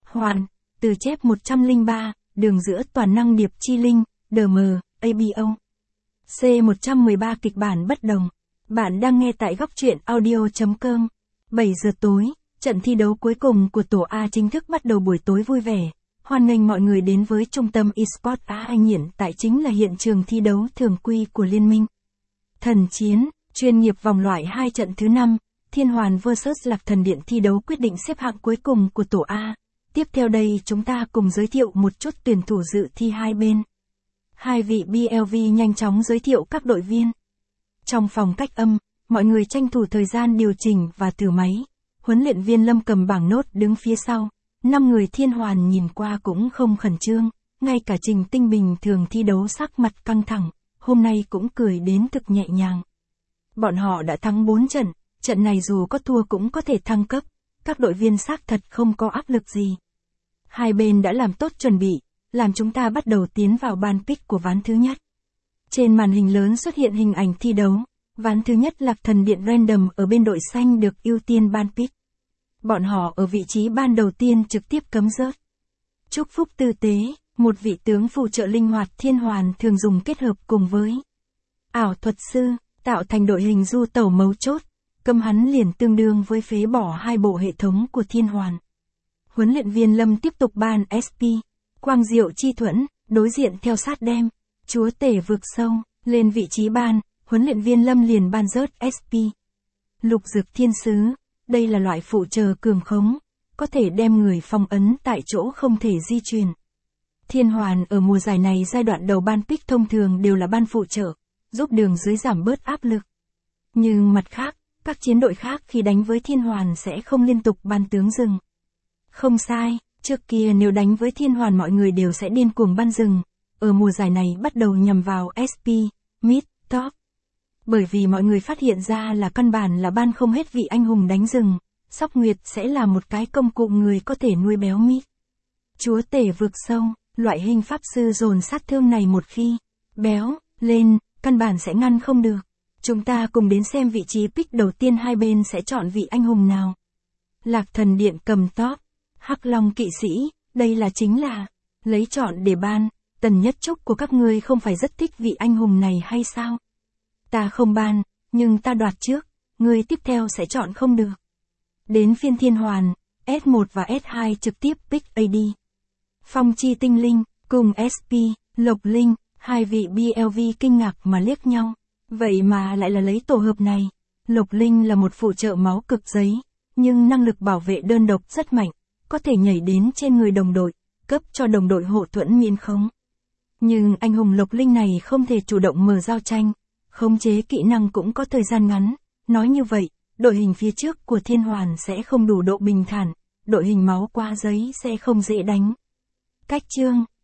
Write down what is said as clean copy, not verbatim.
Hoàn, từ chép 103, đường giữa toàn năng điệp chi linh, DM, ABO. C113 kịch bản bất đồng. Bạn đang nghe tại góc truyện audio.com. 7 giờ tối, trận thi đấu cuối cùng của tổ A chính thức bắt đầu buổi tối vui vẻ. Hoan nghênh mọi người đến với trung tâm eSports A Anh hiện tại chính là hiện trường thi đấu thường quy của liên minh. Thần chiến, chuyên nghiệp vòng loại 2 trận thứ 5, Thiên Hoàn vs Lạc Thần Điện thi đấu quyết định xếp hạng cuối cùng của tổ A. Tiếp theo đây chúng ta cùng giới thiệu một chút tuyển thủ dự thi hai bên. Hai vị BLV nhanh chóng giới thiệu các đội viên. Trong phòng cách âm, mọi người tranh thủ thời gian điều chỉnh và thử máy. Huấn luyện viên Lâm cầm bảng nốt đứng phía sau. 5 người Thiên Hoàn nhìn qua cũng không khẩn trương, ngay cả Trình Tinh bình thường thi đấu sắc mặt căng thẳng, hôm nay cũng cười đến thực nhẹ nhàng. Bọn họ đã thắng 4 trận, trận này dù có thua cũng có thể thăng cấp, các đội viên xác thật không có áp lực gì. Hai bên đã làm tốt chuẩn bị, làm chúng ta bắt đầu tiến vào ban pick của ván thứ nhất. Trên màn hình lớn xuất hiện hình ảnh thi đấu, ván thứ nhất Lạc Thần Điện Random ở bên đội xanh được ưu tiên ban pick. Bọn họ ở vị trí ban đầu tiên trực tiếp cấm rớt. Chúc phúc tư tế, một vị tướng phù trợ linh hoạt Thiên Hoàn thường dùng kết hợp cùng với ảo thuật sư, tạo thành đội hình du tẩu mấu chốt, cấm hắn liền tương đương với phế bỏ hai bộ hệ thống của Thiên Hoàn. Huấn luyện viên Lâm tiếp tục ban SP, Quang Diệu Chi Thuẫn, đối diện theo sát đem, Chúa Tể Vực Sâu, lên vị trí ban, huấn luyện viên Lâm liền ban rớt SP. Lục Dược Thiên Sứ, đây là loại phụ trợ cường khống, có thể đem người phong ấn tại chỗ không thể di chuyển. Thiên Hoàn ở mùa giải này giai đoạn đầu ban pick thông thường đều là ban phụ trợ, giúp đường dưới giảm bớt áp lực. Nhưng mặt khác, các chiến đội khác khi đánh với Thiên Hoàn sẽ không liên tục ban tướng rừng. Không sai, trước kia nếu đánh với Thiên Hoàn mọi người đều sẽ điên cuồng ban rừng, ở mùa giải này bắt đầu nhằm vào SP, Mid, Top. Bởi vì mọi người phát hiện ra là căn bản là ban không hết vị anh hùng đánh rừng, Sóc Nguyệt sẽ là một cái công cụ người có thể nuôi béo Mid. Chúa Tể Vực Sâu, loại hình pháp sư dồn sát thương này một khi béo lên, căn bản sẽ ngăn không được. Chúng ta cùng đến xem vị trí pick đầu tiên hai bên sẽ chọn vị anh hùng nào. Lạc Thần Điện cầm top, Hắc Long Kỵ Sĩ, đây là chính là lấy chọn để ban. Tần Nhất Trúc của các ngươi không phải rất thích vị anh hùng này hay sao? Ta không ban, nhưng ta đoạt trước, ngươi tiếp theo sẽ chọn không được. Đến phiên Thiên Hoàn, S1 và S2 trực tiếp pick AD. Phong Chi Tinh Linh, cùng SP, Lộc Linh, hai vị BLV kinh ngạc mà liếc nhau. Vậy mà lại là lấy tổ hợp này. Lộc Linh là một phụ trợ máu cực giấy, nhưng năng lực bảo vệ đơn độc rất mạnh, có thể nhảy đến trên người đồng đội, cấp cho đồng đội hộ thuẫn miễn khống. Nhưng anh hùng Lộc Linh này không thể chủ động mở giao tranh, khống chế kỹ năng cũng có thời gian ngắn. Nói như vậy, đội hình phía trước của Thiên Hoàn sẽ không đủ độ bình thản, đội hình máu qua giấy sẽ không dễ đánh. Cách chương,